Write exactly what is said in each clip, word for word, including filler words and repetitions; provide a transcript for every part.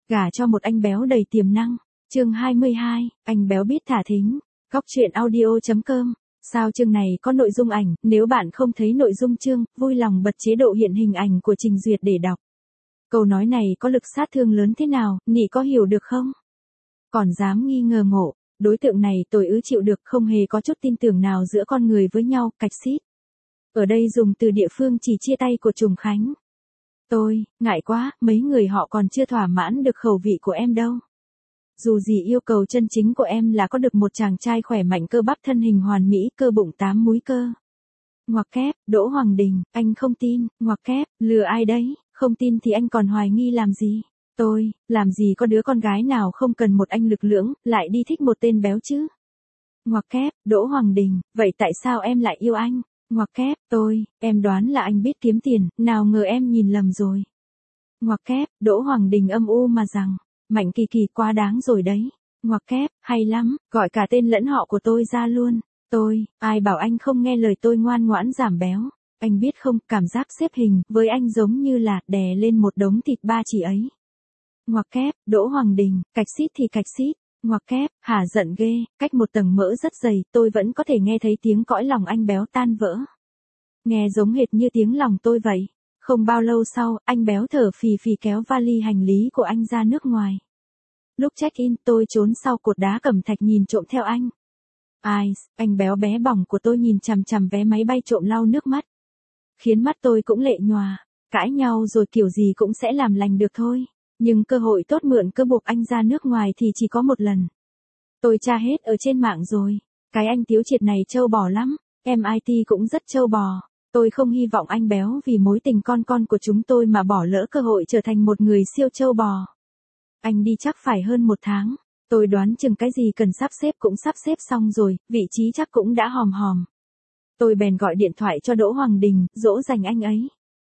Gả cho một anh béo đầy tiềm năng. Chương hai mươi hai, anh béo biết thả thính. Góc truyện audio chấm com. Sao chương này có nội dung ảnh, nếu bạn không thấy nội dung chương, vui lòng bật chế độ hiện hình ảnh của trình duyệt để đọc. Câu nói này có lực sát thương lớn thế nào, nị có hiểu được không? Còn dám nghi ngờ ngộ, đối tượng này tôi ứ chịu được, không hề có chút tin tưởng nào giữa con người với nhau, cạch xít. Ở đây dùng từ địa phương chỉ chia tay của Trùng Khánh. Tôi, ngại quá, mấy người họ còn chưa thỏa mãn được khẩu vị của em đâu. Dù gì yêu cầu chân chính của em là có được một chàng trai khỏe mạnh, cơ bắp, thân hình hoàn mỹ, cơ bụng tám múi cơ. Ngoặc kép, Đỗ Hoàng Đình, anh không tin, ngoặc kép, lừa ai đấy, không tin thì anh còn hoài nghi làm gì? Tôi, làm gì có đứa con gái nào không cần một anh lực lưỡng, lại đi thích một tên béo chứ? Ngoặc kép, Đỗ Hoàng Đình, vậy tại sao em lại yêu anh? Ngoặc kép, tôi, em đoán là anh biết kiếm tiền, nào ngờ em nhìn lầm rồi. Ngoặc kép, Đỗ Hoàng Đình âm u mà rằng, Mạnh Kỳ Kỳ quá đáng rồi đấy. Ngoặc kép, hay lắm, gọi cả tên lẫn họ của tôi ra luôn. Tôi, ai bảo anh không nghe lời tôi ngoan ngoãn giảm béo. Anh biết không, cảm giác xếp hình với anh giống như là đè lên một đống thịt ba chỉ ấy. Ngoặc kép, Đỗ Hoàng Đình, cạch xít thì cạch xít. Ngoặc kép, hả giận ghê, cách một tầng mỡ rất dày, tôi vẫn có thể nghe thấy tiếng cõi lòng anh béo tan vỡ. Nghe giống hệt như tiếng lòng tôi vậy. Không bao lâu sau, anh béo thở phì phì kéo vali hành lý của anh ra nước ngoài. Lúc check-in, tôi trốn sau cột đá cẩm thạch nhìn trộm theo anh. Ai, anh béo bé bỏng của tôi nhìn chằm chằm vé máy bay trộm lau nước mắt. Khiến mắt tôi cũng lệ nhòa. Cãi nhau rồi kiểu gì cũng sẽ làm lành được thôi. Nhưng cơ hội tốt mượn cơ buộc anh ra nước ngoài thì chỉ có một lần. Tôi tra hết ở trên mạng rồi. Cái anh Tiếu Triệt này trâu bò lắm. em i tê cũng rất trâu bò. Tôi không hy vọng anh béo vì mối tình con con của chúng tôi mà bỏ lỡ cơ hội trở thành một người siêu trâu bò. Anh đi chắc phải hơn một tháng. Tôi đoán chừng cái gì cần sắp xếp cũng sắp xếp xong rồi, vị trí chắc cũng đã hòm hòm. Tôi bèn gọi điện thoại cho Đỗ Hoàng Đình, dỗ dành anh ấy.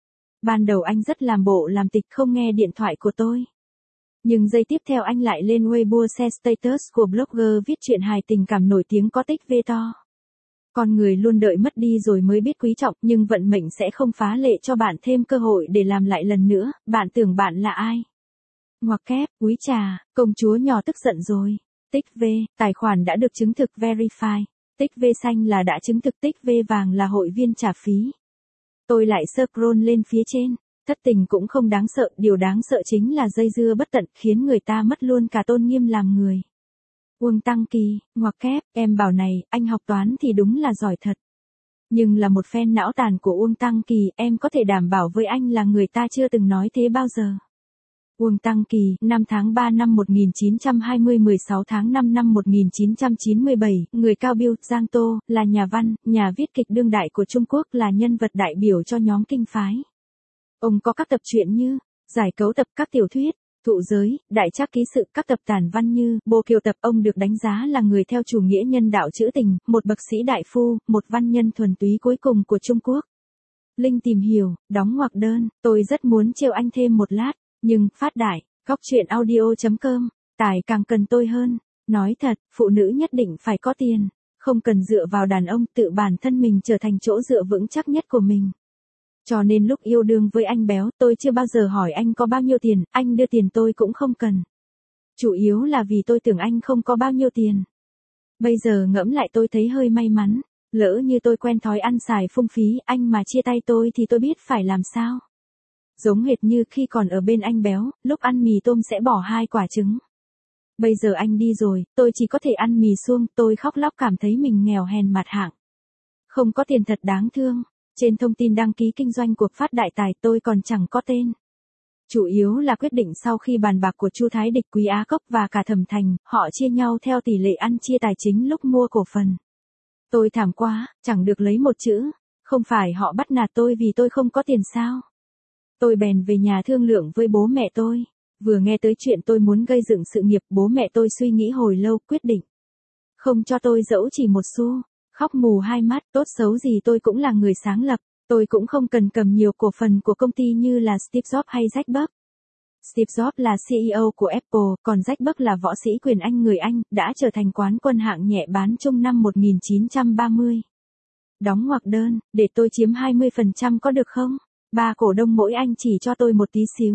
Ban đầu anh rất làm bộ làm tịch không nghe điện thoại của tôi. Nhưng giây tiếp theo anh lại lên Weibo share status của blogger viết chuyện hài tình cảm nổi tiếng có tích vê to. Con người luôn đợi mất đi rồi mới biết quý trọng, nhưng vận mệnh sẽ không phá lệ cho bạn thêm cơ hội để làm lại lần nữa. Bạn tưởng bạn là ai? Ngoặc kép, úi trà, công chúa nhỏ tức giận rồi. Tích V, tài khoản đã được chứng thực verify. Tích V xanh là đã chứng thực, tích V vàng là hội viên trả phí. Tôi lại scroll lên phía trên. Thất tình cũng không đáng sợ, điều đáng sợ chính là dây dưa bất tận, khiến người ta mất luôn cả tôn nghiêm làm người. Uông Tăng Kỳ, ngoặc kép, em bảo này, anh học toán thì đúng là giỏi thật. Nhưng là một fan não tàn của Uông Tăng Kỳ, em có thể đảm bảo với anh là người ta chưa từng nói thế bao giờ. Uông Tăng Kỳ, năm tháng ba năm một nghìn chín trăm hai mươi, mười sáu tháng năm năm một nghìn chín trăm chín mươi bảy, người Cao Biêu, Giang Tô, là nhà văn, nhà viết kịch đương đại của Trung Quốc, là nhân vật đại biểu cho nhóm kinh phái. Ông có các tập truyện như Giải cấu tập, các tiểu thuyết, Thụ giới, Đại trác ký sự, các tập tản văn như Bồ Kiều tập. Ông được đánh giá là người theo chủ nghĩa nhân đạo trữ tình, một bậc sĩ đại phu, một văn nhân thuần túy cuối cùng của Trung Quốc. Linh tìm hiểu, đóng ngoặc đơn, tôi rất muốn trêu anh thêm một lát, nhưng, phát đại, góc truyện audio chấm com, tài càng cần tôi hơn. Nói thật, phụ nữ nhất định phải có tiền, không cần dựa vào đàn ông, tự bản thân mình trở thành chỗ dựa vững chắc nhất của mình. Cho nên lúc yêu đương với anh béo, tôi chưa bao giờ hỏi anh có bao nhiêu tiền, anh đưa tiền tôi cũng không cần. Chủ yếu là vì tôi tưởng anh không có bao nhiêu tiền. Bây giờ ngẫm lại tôi thấy hơi may mắn, lỡ như tôi quen thói ăn xài phung phí, anh mà chia tay tôi thì tôi biết phải làm sao. Giống hệt như khi còn ở bên anh béo, lúc ăn mì tôm sẽ bỏ hai quả trứng. Bây giờ anh đi rồi, tôi chỉ có thể ăn mì suông, tôi khóc lóc cảm thấy mình nghèo hèn mặt hạng. Không có tiền thật đáng thương. Trên thông tin đăng ký kinh doanh của Phát Đại Tài tôi còn chẳng có tên. Chủ yếu là quyết định sau khi bàn bạc của Chu Thái Địch, Quý Á Cốc và cả Thẩm Thành, họ chia nhau theo tỷ lệ ăn chia tài chính lúc mua cổ phần. Tôi thảm quá, chẳng được lấy một chữ, không phải họ bắt nạt tôi vì tôi không có tiền sao. Tôi bèn về nhà thương lượng với bố mẹ tôi. Vừa nghe tới chuyện tôi muốn gây dựng sự nghiệp, bố mẹ tôi suy nghĩ hồi lâu, quyết định không cho tôi dẫu chỉ một xu. Khóc mù hai mắt, tốt xấu gì tôi cũng là người sáng lập, tôi cũng không cần cầm nhiều cổ phần của công ty như là Steve Jobs hay Jack Buck. Steve Jobs là xê e ô của Apple, còn Jack Buck là võ sĩ quyền Anh người Anh, đã trở thành quán quân hạng nhẹ bán chung năm một nghìn chín trăm ba mươi. Đóng ngoặc đơn, để tôi chiếm hai mươi phần trăm có được không? Ba cổ đông mỗi anh chỉ cho tôi một tí xíu.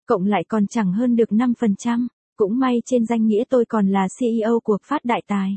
cộng lại còn chẳng hơn được năm phần trăm, cũng may trên danh nghĩa tôi còn là xê e ô của Phát Đại Tài.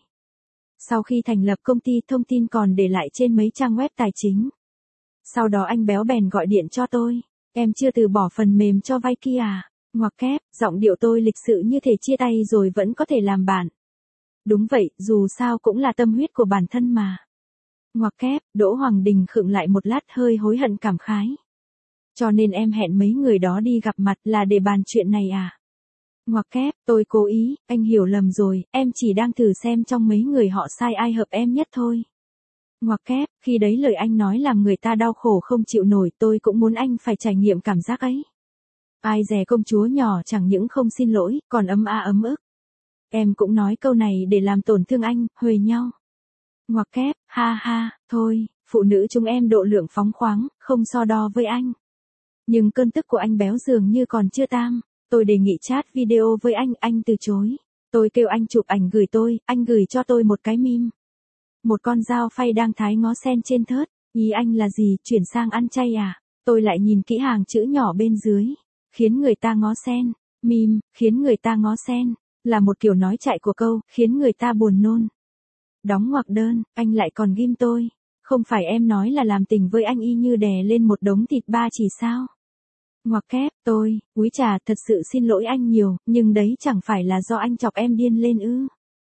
Sau khi thành lập công ty thông tin còn để lại trên mấy trang web tài chính. Sau đó anh béo bèn gọi điện cho tôi, em chưa từ bỏ phần mềm cho vay kia à? Ngoặc kép, giọng điệu tôi lịch sự như thể chia tay rồi vẫn có thể làm bạn. Đúng vậy, dù sao cũng là tâm huyết của bản thân mà. Ngoặc kép, Đỗ Hoàng Đình khựng lại một lát hơi hối hận cảm khái. Cho nên em hẹn mấy người đó đi gặp mặt là để bàn chuyện này à? Ngoặc kép, tôi cố ý, anh hiểu lầm rồi, em chỉ đang thử xem trong mấy người họ sai ai hợp em nhất thôi. Ngoặc kép, khi đấy lời anh nói làm người ta đau khổ không chịu nổi, tôi cũng muốn anh phải trải nghiệm cảm giác ấy. Ai dè công chúa nhỏ chẳng những không xin lỗi, còn ấm a ấm ức. Em cũng nói câu này để làm tổn thương anh, huề nhau. Ngoặc kép, ha ha, thôi, phụ nữ chúng em độ lượng phóng khoáng, không so đo với anh. Nhưng cơn tức của anh béo dường như còn chưa tam, tôi đề nghị chat video với anh, anh từ chối. Tôi kêu anh chụp ảnh gửi tôi, anh gửi cho tôi một cái meme. Một con dao phay đang thái ngó sen trên thớt, ý anh là gì, chuyển sang ăn chay à? Tôi lại nhìn kỹ hàng chữ nhỏ bên dưới, khiến người ta ngó sen, meme, khiến người ta ngó sen, là một kiểu nói chạy của câu, khiến người ta buồn nôn. Đóng ngoặc đơn, anh lại còn ghim tôi, không phải em nói là làm tình với anh y như đè lên một đống thịt ba chỉ sao? Ngoặc kép, tôi, úi trà, thật sự xin lỗi anh nhiều, nhưng đấy chẳng phải là do anh chọc em điên lên ư?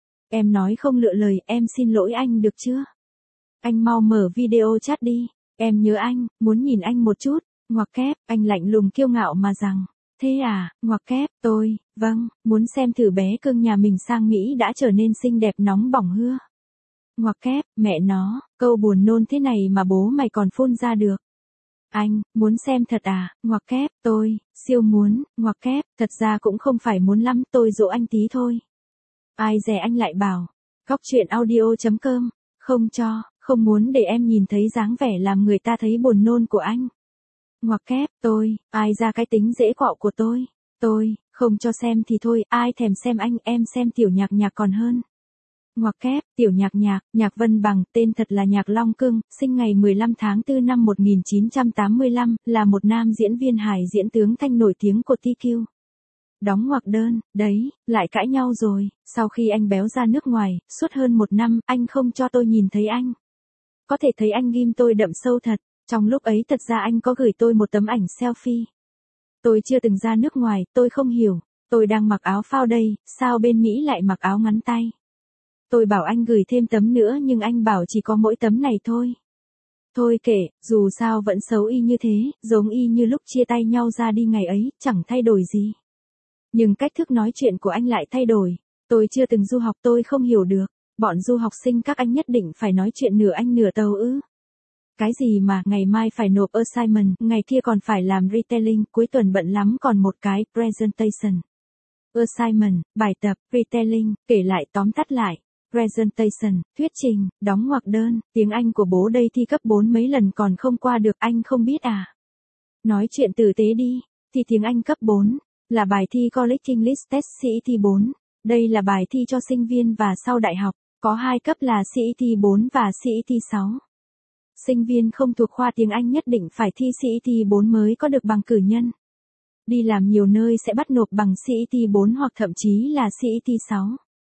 Em nói không lựa lời, em xin lỗi anh được chưa? Anh mau mở video chat đi, em nhớ anh, muốn nhìn anh một chút. Ngoặc kép, anh lạnh lùng kiêu ngạo mà rằng, thế à? Ngoặc kép, tôi, vâng, muốn xem thử bé cưng nhà mình sang Mỹ đã trở nên xinh đẹp nóng bỏng hưa. Ngoặc kép, mẹ nó, câu buồn nôn thế này mà bố mày còn phun ra được. Anh, muốn xem thật à? Ngoặc kép, tôi, siêu muốn. Ngoặc kép, thật ra cũng không phải muốn lắm, tôi dỗ anh tí thôi. Ai dè anh lại bảo, góc chuyện audio chấm com, không cho, không muốn để em nhìn thấy dáng vẻ làm người ta thấy buồn nôn của anh. Ngoặc kép, tôi, ai ra cái tính dễ quạo của tôi, tôi, không cho xem thì thôi, ai thèm xem anh, em xem tiểu nhạc nhạc còn hơn. Ngoặc kép, tiểu nhạc nhạc, Nhạc Vân Bằng, tên thật là Nhạc Long Cưng, sinh ngày mười lăm tháng tư năm một nghìn chín trăm tám mươi lăm, là một nam diễn viên hài diễn tướng thanh nổi tiếng của tê quy. Đóng ngoặc đơn, đấy, lại cãi nhau rồi, sau khi anh béo ra nước ngoài, suốt hơn một năm, anh không cho tôi nhìn thấy anh. Có thể thấy anh ghim tôi đậm sâu thật, trong lúc ấy thật ra anh có gửi tôi một tấm ảnh selfie. Tôi chưa từng ra nước ngoài, tôi không hiểu, tôi đang mặc áo phao đây, sao bên Mỹ lại mặc áo ngắn tay. Tôi bảo anh gửi thêm tấm nữa nhưng anh bảo chỉ có mỗi tấm này thôi. Thôi kệ, dù sao vẫn xấu y như thế, giống y như lúc chia tay nhau ra đi ngày ấy, chẳng thay đổi gì. Nhưng cách thức nói chuyện của anh lại thay đổi. Tôi chưa từng du học, tôi không hiểu được. Bọn du học sinh các anh nhất định phải nói chuyện nửa Anh nửa Tàu ư? Cái gì mà, ngày mai phải nộp assignment, ngày kia còn phải làm retelling, cuối tuần bận lắm còn một cái, presentation. Assignment, bài tập, retelling, kể lại tóm tắt lại. Presentation, thuyết trình, đóng ngoặc đơn, tiếng Anh của bố đây thi cấp bốn mấy lần còn không qua được, anh không biết à? Nói chuyện tử tế đi, thi tiếng Anh cấp bốn, là bài thi College English Test xê e tê bốn, đây là bài thi cho sinh viên và sau đại học, có hai cấp là xê e tê bốn và xê e tê sáu. Sinh viên không thuộc khoa tiếng Anh nhất định phải thi xê e tê bốn mới có được bằng cử nhân. Đi làm nhiều nơi sẽ bắt nộp bằng xê e tê bốn hoặc thậm chí là xê e tê sáu.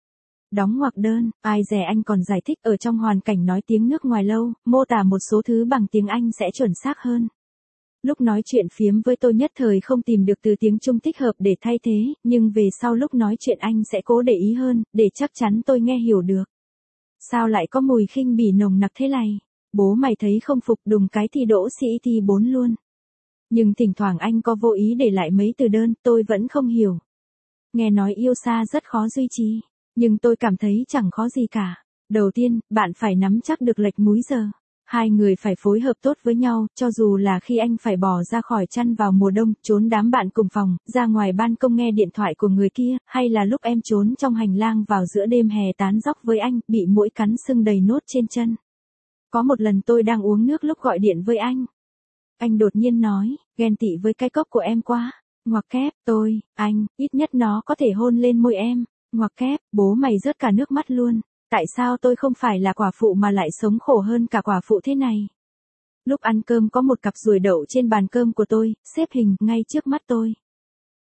Đóng ngoặc đơn, ai dè anh còn giải thích ở trong hoàn cảnh nói tiếng nước ngoài lâu, mô tả một số thứ bằng tiếng Anh sẽ chuẩn xác hơn. Lúc nói chuyện phiếm với tôi nhất thời không tìm được từ tiếng Trung thích hợp để thay thế, nhưng về sau lúc nói chuyện anh sẽ cố để ý hơn, để chắc chắn tôi nghe hiểu được. Sao lại có mùi khinh bỉ nồng nặc thế này? Bố mày thấy không phục đùng cái thì đỗ xê e tê bốn luôn. Nhưng thỉnh thoảng anh có vô ý để lại mấy từ đơn, tôi vẫn không hiểu. Nghe nói yêu xa rất khó duy trì. Nhưng tôi cảm thấy chẳng khó gì cả. Đầu tiên, bạn phải nắm chắc được lệch múi giờ. Hai người phải phối hợp tốt với nhau, cho dù là khi anh phải bỏ ra khỏi chăn vào mùa đông, trốn đám bạn cùng phòng, ra ngoài ban công nghe điện thoại của người kia, hay là lúc em trốn trong hành lang vào giữa đêm hè tán dóc với anh, bị muỗi cắn sưng đầy nốt trên chân. Có một lần tôi đang uống nước lúc gọi điện với anh. Anh đột nhiên nói, ghen tị với cái cốc của em quá. Ngoặc kép, tôi, anh, ít nhất nó có thể hôn lên môi em. Ngoặc kép, bố mày rớt cả nước mắt luôn. Tại sao tôi không phải là quả phụ mà lại sống khổ hơn cả quả phụ thế này? Lúc ăn cơm có một cặp ruồi đậu trên bàn cơm của tôi, xếp hình ngay trước mắt tôi.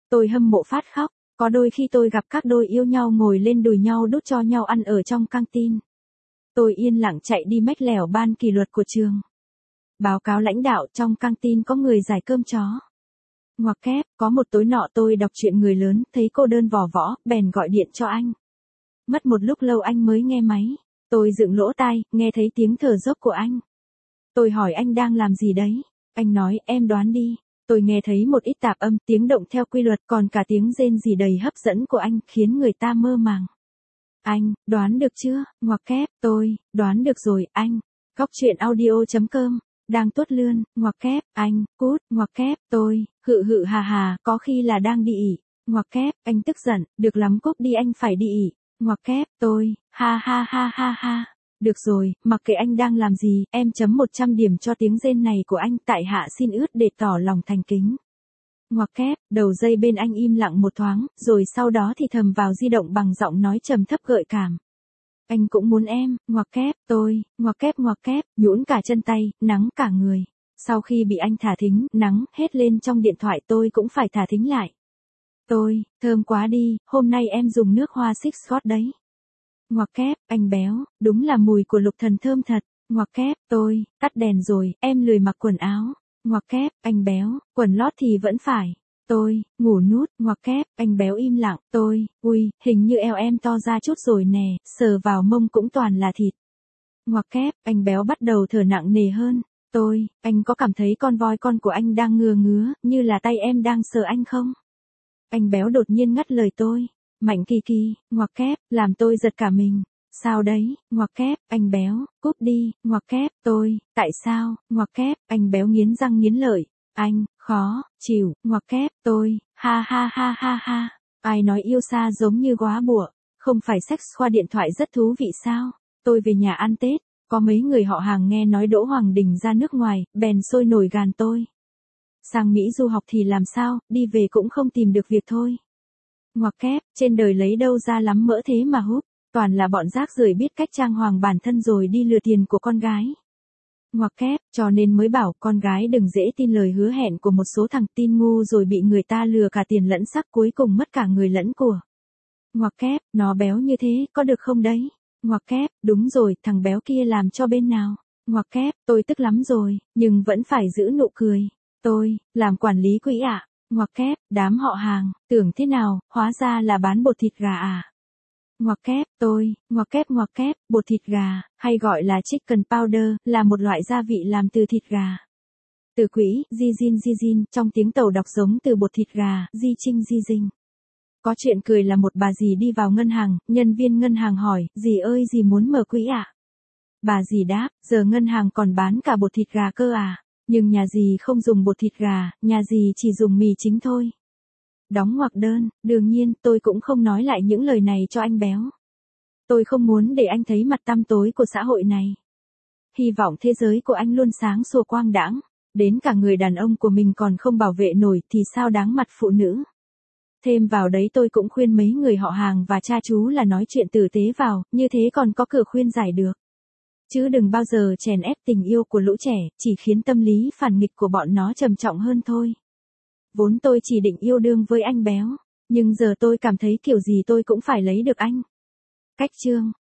Tôi hâm mộ phát khóc, có đôi khi tôi gặp các đôi yêu nhau ngồi lên đùi nhau đút cho nhau ăn ở trong căng tin. Tôi yên lặng chạy đi mách lẻo ban kỷ luật của trường. Báo cáo lãnh đạo trong căng tin có người giải cơm chó. Ngoặc kép, có một tối nọ tôi đọc truyện người lớn, thấy cô đơn vò võ, bèn gọi điện cho anh. Mất một lúc lâu anh mới nghe máy. Tôi dựng lỗ tai, nghe thấy tiếng thở dốc của anh. Tôi hỏi anh đang làm gì đấy? Anh nói, em đoán đi. Tôi nghe thấy một ít tạp âm, tiếng động theo quy luật, còn cả tiếng rên rỉ đầy hấp dẫn của anh, khiến người ta mơ màng. Anh, đoán được chưa? Ngoặc kép, tôi, đoán được rồi, anh. Góc truyện audio chấm com, đang tuốt lươn, ngoặc kép, anh, cút, ngoặc kép, tôi, hự hự hà hà, có khi là đang đi ỉ. Ngoặc kép, anh tức giận, được lắm cúp đi anh phải đi ỉ. Ngoặc kép, tôi, ha ha ha ha ha. Được rồi, mặc kệ anh đang làm gì, em chấm một trăm điểm cho tiếng rên này của anh, tại hạ xin ướt để tỏ lòng thành kính. Ngoặc kép, đầu dây bên anh im lặng một thoáng, rồi sau đó thì thầm vào di động bằng giọng nói trầm thấp gợi cảm. Anh cũng muốn em, ngoặc kép, tôi, ngoặc kép ngoặc kép, nhũn cả chân tay, nắng cả người. Sau khi bị anh thả thính, nắng, hết lên trong điện thoại tôi cũng phải thả thính lại. Tôi, thơm quá đi, hôm nay em dùng nước hoa Six God đấy. Ngoặc kép, anh béo, đúng là mùi của Lục Thần thơm thật. Ngoặc kép, tôi, tắt đèn rồi, em lười mặc quần áo. Ngoặc kép, anh béo, quần lót thì vẫn phải. Tôi, ngủ nút, ngoặc kép, anh béo im lặng, tôi, ui, hình như eo em to ra chút rồi nè, sờ vào mông cũng toàn là thịt. Ngoặc kép, anh béo bắt đầu thở nặng nề hơn. Tôi, anh có cảm thấy con voi con của anh đang ngừa ngứa, như là tay em đang sờ anh không? Anh béo đột nhiên ngắt lời tôi. Mạnh kỳ kỳ, ngoặc kép, làm tôi giật cả mình. Sao đấy, ngoặc kép, anh béo, cúp đi, ngoặc kép, tôi, tại sao, ngoặc kép, anh béo nghiến răng nghiến lợi. Anh, khó, chịu, ngoặc kép, tôi, ha ha ha ha ha. Ai nói yêu xa giống như góa bụa, không phải sex khoa điện thoại rất thú vị sao? Tôi về nhà ăn Tết, có mấy người họ hàng nghe nói Đỗ Hoàng Đình ra nước ngoài, bèn sôi nổi gàn tôi. Sang Mỹ du học thì làm sao, đi về cũng không tìm được việc thôi. Ngoặc kép, trên đời lấy đâu ra lắm mỡ thế mà hút, toàn là bọn rác rưởi biết cách trang hoàng bản thân rồi đi lừa tiền của con gái. Ngoặc kép, cho nên mới bảo con gái đừng dễ tin lời hứa hẹn của một số thằng tin ngu rồi bị người ta lừa cả tiền lẫn sắc cuối cùng mất cả người lẫn của. Ngoặc kép, nó béo như thế, có được không đấy? Ngoặc kép, đúng rồi, thằng béo kia làm cho bên nào? Ngoặc kép, tôi tức lắm rồi, nhưng vẫn phải giữ nụ cười. Tôi, làm quản lý quỹ ạ. À? Ngoặc kép, đám họ hàng, tưởng thế nào, hóa ra là bán bột thịt gà à? Ngoặc kép, tôi, ngoặc kép ngoặc kép, bột thịt gà, hay gọi là chicken powder, là một loại gia vị làm từ thịt gà. Từ quỹ, Jijin Jijin, trong tiếng Tàu đọc giống từ bột thịt gà, Di Trinh Di Dinh. Có chuyện cười là một bà dì đi vào ngân hàng, nhân viên ngân hàng hỏi, dì ơi dì muốn mở quỹ ạ? À? Bà dì đáp, giờ ngân hàng còn bán cả bột thịt gà cơ à? Nhưng nhà dì không dùng bột thịt gà, nhà dì chỉ dùng mì chính thôi. Đóng ngoặc đơn, đương nhiên tôi cũng không nói lại những lời này cho anh béo. Tôi không muốn để anh thấy mặt tăm tối của xã hội này. Hy vọng thế giới của anh luôn sáng sủa quang đãng, đến cả người đàn ông của mình còn không bảo vệ nổi thì sao đáng mặt phụ nữ. Thêm vào đấy tôi cũng khuyên mấy người họ hàng và cha chú là nói chuyện tử tế vào, như thế còn có cửa khuyên giải được. Chứ đừng bao giờ chèn ép tình yêu của lũ trẻ, chỉ khiến tâm lý phản nghịch của bọn nó trầm trọng hơn thôi. Vốn tôi chỉ định yêu đương với anh béo, nhưng giờ tôi cảm thấy kiểu gì tôi cũng phải lấy được anh. Cách chương